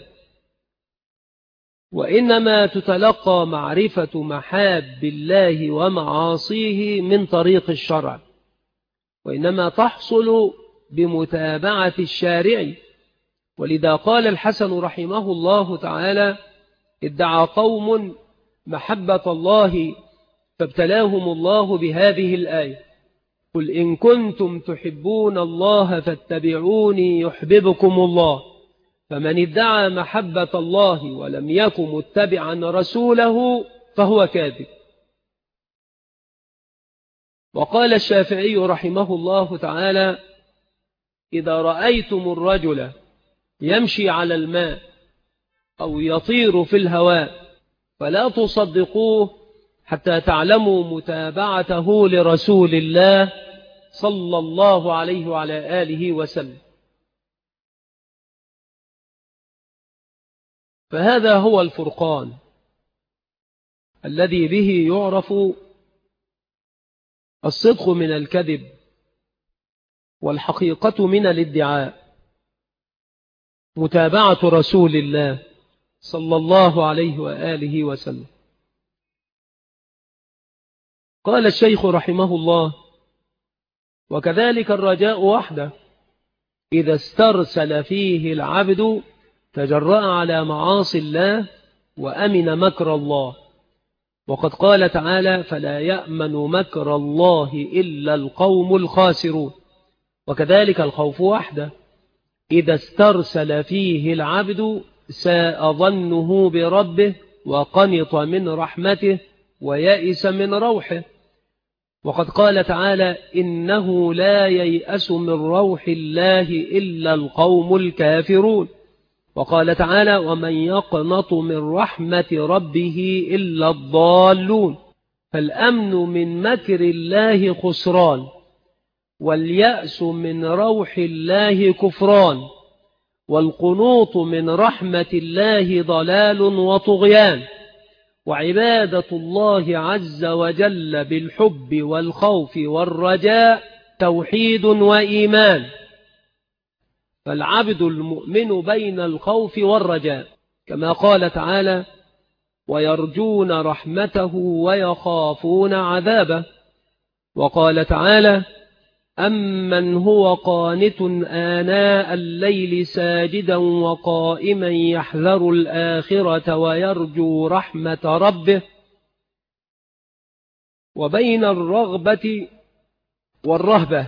وإنما تتلقى معرفة محاب الله ومعاصيه من طريق الشرع، وإنما تحصل بمتابعة الشارع. ولذا قال الحسن رحمه الله تعالى: ادعى قوم محبة الله فابتلاهم الله بهذه الآية: قل إن كنتم تحبون الله فاتبعوني يحببكم الله. فمن ادعى محبة الله ولم يكن متبعا رسوله فهو كاذب. وقال الشافعي رحمه الله تعالى: إذا رأيتم الرجل يمشي على الماء أو يطير في الهواء فلا تصدقوه حتى تعلموا متابعته لرسول الله صلى الله عليه وعلى آله وسلم. فهذا هو الفرقان الذي به يعرف الصدق من الكذب، والحقيقة من الادعاء. متابعة رسول الله صلى الله عليه وآله وسلم. قال الشيخ رحمه الله: وكذلك الرجاء وحده إذا استرسل فيه العبد تجرأ على معاصي الله وأمن مكر الله. وقد قال تعالى: فلا يأمن مكر الله إلا القوم الخاسرون. وكذلك الخوف وحده إذا استرسل فيه العبد ساء ظنه بربه وقنط من رحمته ويئس من روحه. وقد قال تعالى: إنه لا ييأس من روح الله إلا القوم الكافرون. وقال تعالى: ومن يقنط من رحمة ربه إلا الضالون. فالأمن من مكر الله خسران، واليأس من روح الله كفران، والقنوط من رحمة الله ضلال وطغيان. وعبادة الله عز وجل بالحب والخوف والرجاء توحيد وإيمان. فالعبد المؤمن بين الخوف والرجاء، كما قال تعالى: ويرجون رحمته ويخافون عذابه. وقال تعالى: أمن هو قانت آناء الليل ساجدا وقائما يحذر الآخرة ويرجو رحمة ربه. وبين الرغبة والرهبة،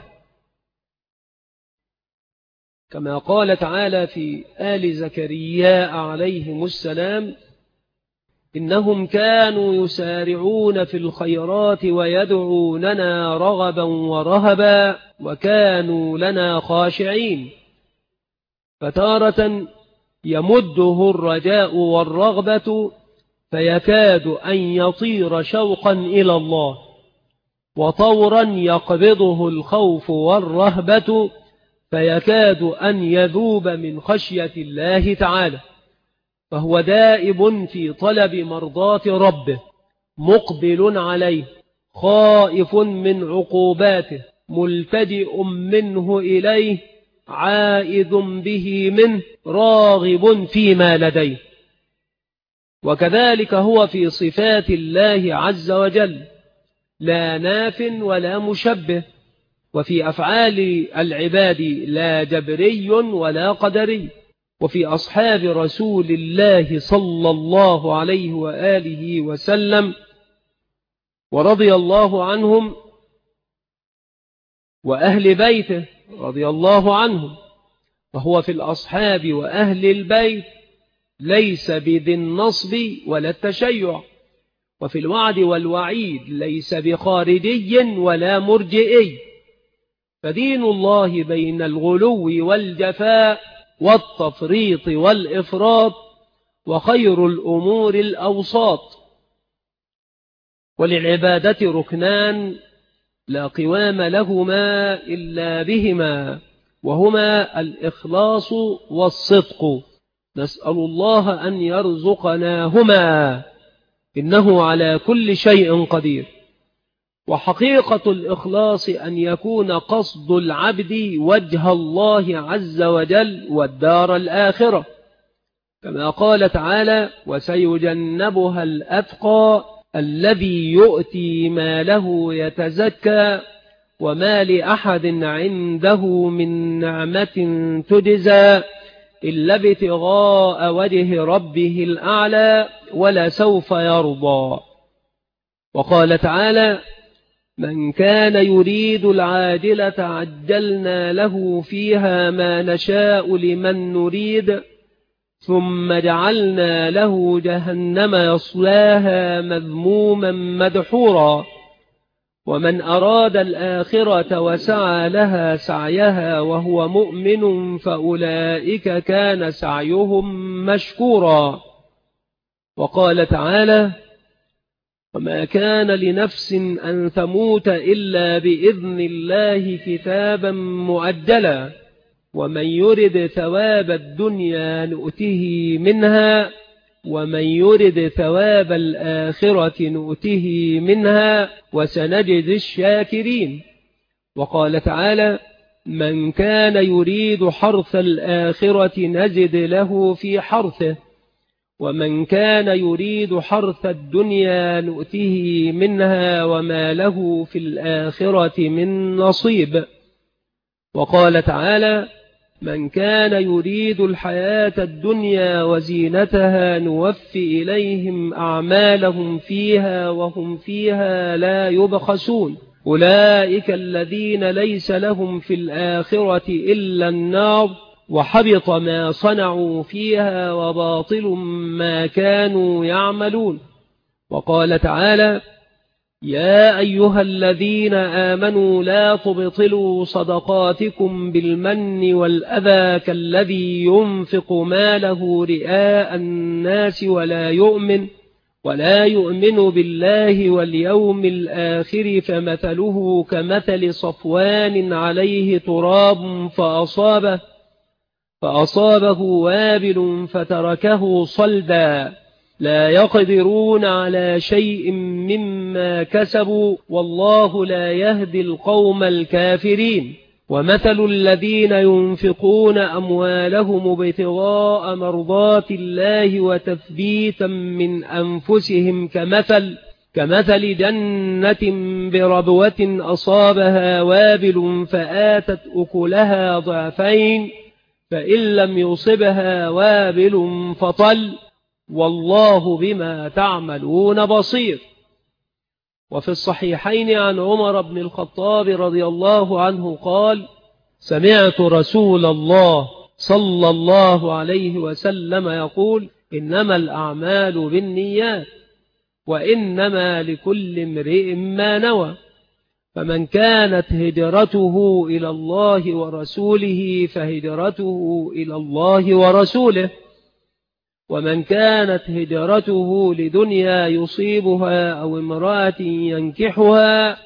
كما قال تعالى في آل زكريا عليهم السلام: إنهم كانوا يسارعون في الخيرات ويدعوننا رغبا ورهبا وكانوا لنا خاشعين. فتارة يمده الرجاء والرغبة فيكاد أن يطير شوقا إلى الله، وطورا يقبضه الخوف والرهبة فيكاد أن يذوب من خشية الله تعالى. فهو دائب في طلب مرضاة ربه، مقبل عليه، خائف من عقوباته، ملتجئ منه إليه، عائذ به منه، راغب فيما لديه. وكذلك هو في صفات الله عز وجل، لا ناف ولا مشبه. وفي أفعال العباد لا جبري ولا قدري. وفي أصحاب رسول الله صلى الله عليه وآله وسلم ورضي الله عنهم وأهل بيته رضي الله عنهم، فهو في الأصحاب وأهل البيت ليس بذي النصب ولا التشيع. وفي الوعد والوعيد ليس بخارجي ولا مرجئي. فدين الله بين الغلو والجفاء والتفريط والإفراط، وخير الأمور الأوساط. وللعبادة ركنان لا قوام لهما إلا بهما، وهما الإخلاص والصدق. نسأل الله أن يرزقناهما إنه على كل شيء قدير. وحقيقة الإخلاص أن يكون قصد العبد وجه الله عز وجل والدار الآخرة، كما قال تعالى: وسيجنبها الأتقى الذي يؤتي ماله يتزكى وما لأحد عنده من نعمة تجزى إلا ابتغاء وجه ربه الأعلى ولسوف يرضى. وقال تعالى: من كان يريد العاجلة عجلنا له فيها ما نشاء لمن نريد ثم جعلنا له جهنم يصلاها مذموما مدحورا ومن أراد الآخرة وسعى لها سعيها وهو مؤمن فأولئك كان سعيهم مشكورا. وقال تعالى: وما كان لنفس أن تموت إلا بإذن الله كتابا مؤجلا ومن يرد ثواب الدنيا نؤته منها ومن يرد ثواب الآخرة نؤته منها وسنجزي الشاكرين. وقال تعالى: من كان يريد حرث الآخرة نزد له في حرثه ومن كان يريد حرث الدنيا نؤته منها وما له في الآخرة من نصيب. وقال تعالى: من كان يريد الحياة الدنيا وزينتها نوفي إليهم أعمالهم فيها وهم فيها لا يبخسون أولئك الذين ليس لهم في الآخرة إلا النار وحبط ما صنعوا فيها وباطل ما كانوا يعملون. وقال تعالى: يا أيها الذين آمنوا لا تبطلوا صدقاتكم بالمن والأذى كالذي ينفق ماله رئاء الناس ولا يؤمن ولا يؤمن بالله واليوم الآخر فمثله كمثل صفوان عليه تراب فأصابه فأصابه وابل فتركه صلدا لا يقدرون على شيء مما كسبوا والله لا يهدي القوم الكافرين. ومثل الذين ينفقون أموالهم ابتغاء مرضات الله وتثبيتا من أنفسهم كمثل كمثل جنة بربوة أصابها وابل فآتت أكلها ضعفين فإن لم يصبها وابل فطل والله بما تعملون بصير. وفي الصحيحين عن عمر بن الخطاب رضي الله عنه قال: سمعت رسول الله صلى الله عليه وسلم يقول: إنما الأعمال بالنيات وإنما لكل امرئ ما نوى فمن كانت هجرته إلى الله ورسوله فهجرته إلى الله ورسوله ومن كانت هجرته لدنيا يصيبها أو امرأة ينكحها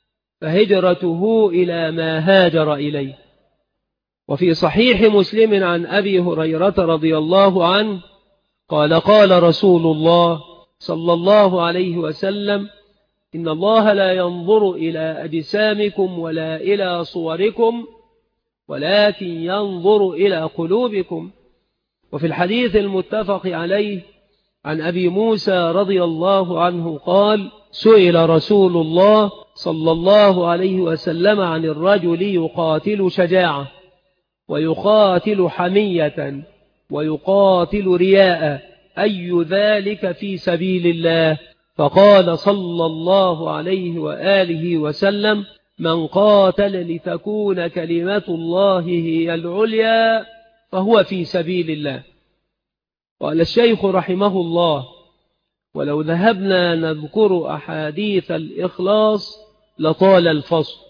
فهجرته إلى ما هاجر إليه. وفي صحيح مسلم عن أبي هريرة رضي الله عنه قال: قال رسول الله صلى الله عليه وسلم: إن الله لا ينظر إلى أجسامكم ولا إلى صوركم ولكن ينظر إلى قلوبكم. وفي الحديث المتفق عليه عن أبي موسى رضي الله عنه قال: سئل رسول الله صلى الله عليه وسلم عن الرجل يقاتل شجاعة ويقاتل حمية ويقاتل رياء أي ذلك في سبيل الله؟ فقال صلى الله عليه وآله وسلم: من قاتل لتكون كلمة الله هي العليا فهو في سبيل الله. قال الشيخ رحمه الله: ولو ذهبنا نذكر أحاديث الإخلاص لطال الفصل.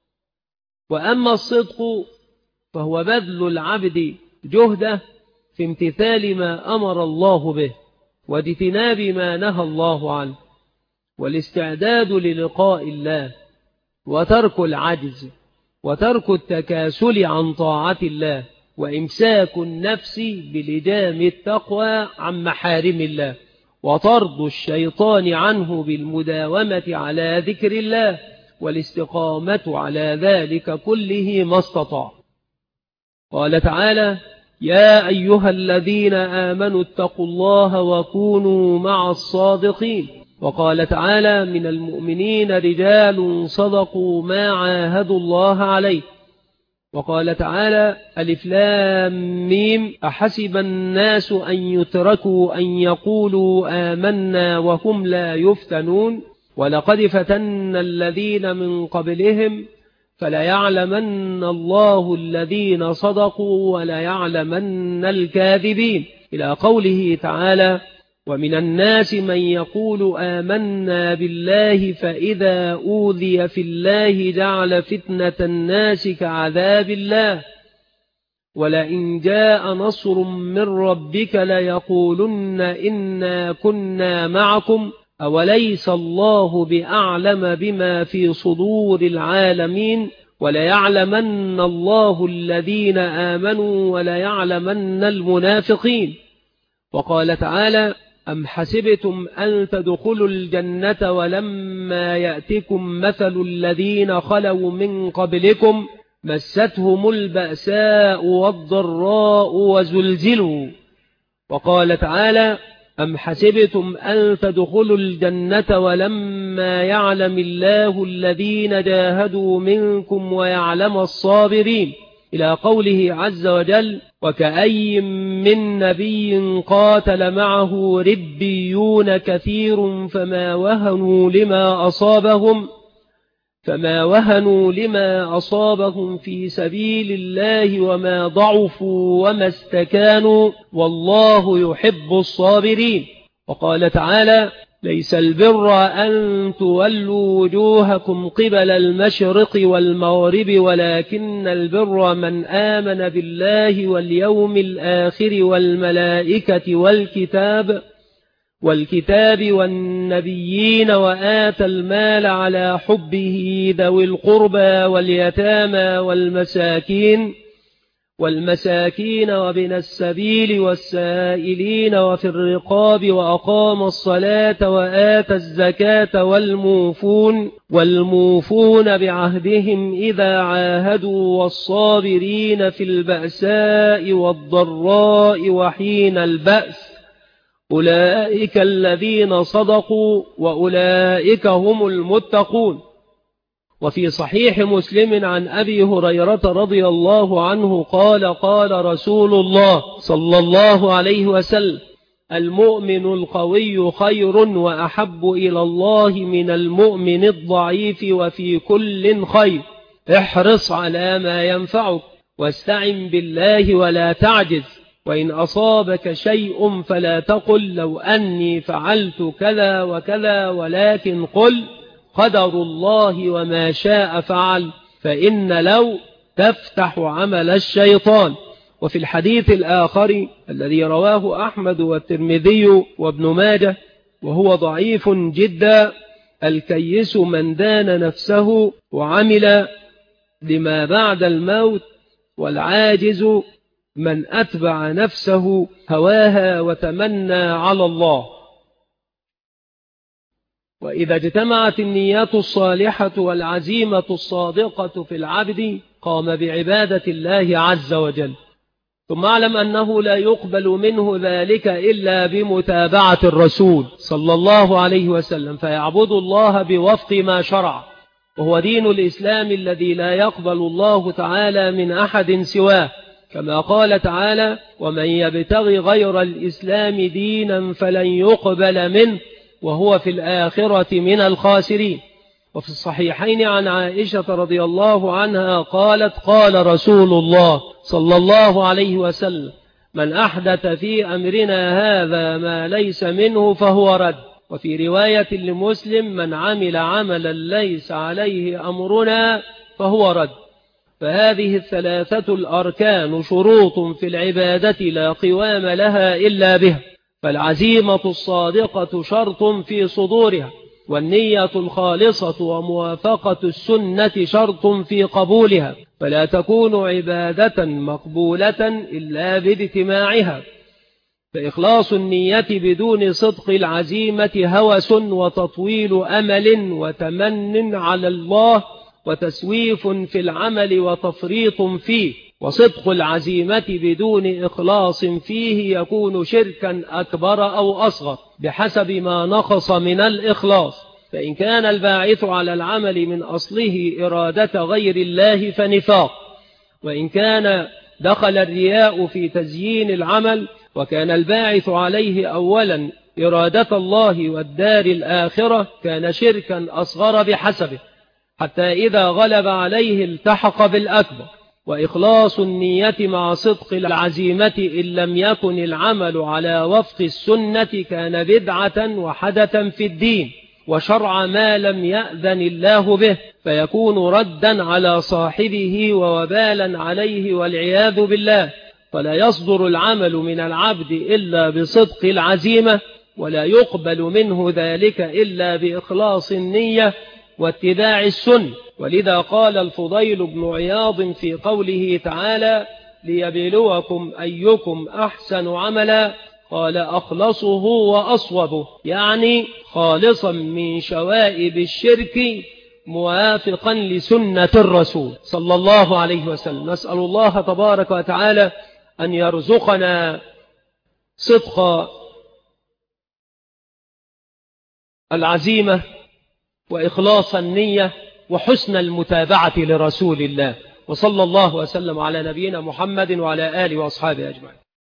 وأما الصدق فهو بذل العبد جهده في امتثال ما أمر الله به واجتناب ما نهى الله عنه والاستعداد للقاء الله وترك العجز وترك التكاسل عن طاعة الله وإمساك النفس بلجام التقوى عن محارم الله وطرد الشيطان عنه بالمداومة على ذكر الله والاستقامة على ذلك كله ما استطاع. قال تعالى: يا أيها الذين آمنوا اتقوا الله وكونوا مع الصادقين. وقال تعالى: من المؤمنين رجال صدقوا ما عاهدوا الله عليه. وقال تعالى: ألف لام ميم أحسب الناس أن يتركوا أن يقولوا آمنا وهم لا يفتنون ولقد فتنا الذين من قبلهم فليعلمن الله الذين صدقوا وليعلمن الكاذبين، إلى قوله تعالى: ومن الناس من يقول آمنا بالله فإذا أوذي في الله جعل فتنة الناس كعذاب الله ولئن جاء نصر من ربك ليقولن إنا كنا معكم أوليس الله بأعلم بما في صدور العالمين وليعلمن الله الذين آمنوا وليعلمن المنافقين. وقال تعالى: أم حسبتم أن تدخلوا الجنة ولما يأتكم مثل الذين خلوا من قبلكم مستهم البأساء والضراء وزلزلوا. وقال تعالى: أم حسبتم أن تدخلوا الجنة ولما يعلم الله الذين جاهدوا منكم ويعلم الصابرين، إلى قوله عز وجل: وكأي من نبي قاتل معه ربيون كثير فما وهنوا لما أصابهم فما وهنوا لما أصابهم في سبيل الله وما ضعفوا وما استكانوا والله يحب الصابرين. وقال تعالى: ليس البر أن تولوا وجوهكم قبل المشرق والمغرب ولكن البر من آمن بالله واليوم الآخر والملائكة والكتاب والكتاب والنبيين وآتى المال على حبه ذوي القربى واليتامى والمساكين والمساكين وابن السبيل والسائلين وفي الرقاب وأقام الصلاة وآتى الزكاة والموفون والموفون بعهدهم إذا عاهدوا والصابرين في البأساء والضراء وحين البأس أولئك الذين صدقوا وأولئك هم المتقون. وفي صحيح مسلم عن أبي هريرة رضي الله عنه قال: قال رسول الله صلى الله عليه وسلم: المؤمن القوي خير وأحب إلى الله من المؤمن الضعيف وفي كل خير، احرص على ما ينفعك واستعن بالله ولا تعجز، وإن أصابك شيء فلا تقل لو أني فعلت كذا وكذا ولكن قل قدر الله وما شاء فعل، فإن لو تفتح عمل الشيطان. وفي الحديث الآخر الذي رواه أحمد والترمذي وابن ماجه وهو ضعيف جدا: الكيس من دان نفسه وعمل لما بعد الموت، والعاجز من أتبع نفسه هواها وتمنى على الله. وإذا اجتمعت النيات الصالحة والعزيمة الصادقة في العبد قام بعبادة الله عز وجل. ثم اعلم أنه لا يقبل منه ذلك إلا بمتابعة الرسول صلى الله عليه وسلم، فيعبد الله بوفق ما شرع، وهو دين الإسلام الذي لا يقبل الله تعالى من أحد سواه، كما قال تعالى: ومن يبتغي غير الإسلام دينا فلن يقبل منه وهو في الآخرة من الخاسرين. وفي الصحيحين عن عائشة رضي الله عنها قالت: قال رسول الله صلى الله عليه وسلم: من أحدث في أمرنا هذا ما ليس منه فهو رد. وفي رواية لمسلم: من عمل عملا ليس عليه أمرنا فهو رد. فهذه الثلاثة الأركان شروط في العبادة لا قوام لها إلا بها، فالعزيمة الصادقة شرط في صدورها، والنية الخالصة وموافقة السنة شرط في قبولها، فلا تكون عبادة مقبولة إلا باجتماعها. فإخلاص النية بدون صدق العزيمة هوس وتطويل أمل وتمن على الله وتسويف في العمل وتفريط فيه، وصدق العزيمة بدون إخلاص فيه يكون شركا أكبر أو أصغر بحسب ما نقص من الإخلاص. فإن كان الباعث على العمل من أصله إرادة غير الله فنفاق، وإن كان دخل الرياء في تزيين العمل وكان الباعث عليه أولا إرادة الله والدار الآخرة كان شركا أصغر بحسبه، حتى إذا غلب عليه التحق بالأكبر. وإخلاص النية مع صدق العزيمة إن لم يكن العمل على وفق السنة كان بدعة وحدثا في الدين وشرع ما لم يأذن الله به، فيكون ردا على صاحبه ووبالا عليه والعياذ بالله. فلا يصدر العمل من العبد إلا بصدق العزيمة، ولا يقبل منه ذلك إلا بإخلاص النية واتباع السنة. ولذا قال الفضيل بن عياض في قوله تعالى: ليبلوكم أيكم أحسن عملا، قال أخلصه وأصوبه، يعني خالصا من شوائب الشرك موافقا لسنة الرسول صلى الله عليه وسلم. نسأل الله تبارك وتعالى أن يرزقنا صدق العزيمة وإخلاص النية وحسن المتابعة لرسول الله، وصلى الله وسلم على نبينا محمد وعلى آله وأصحابه أجمعين.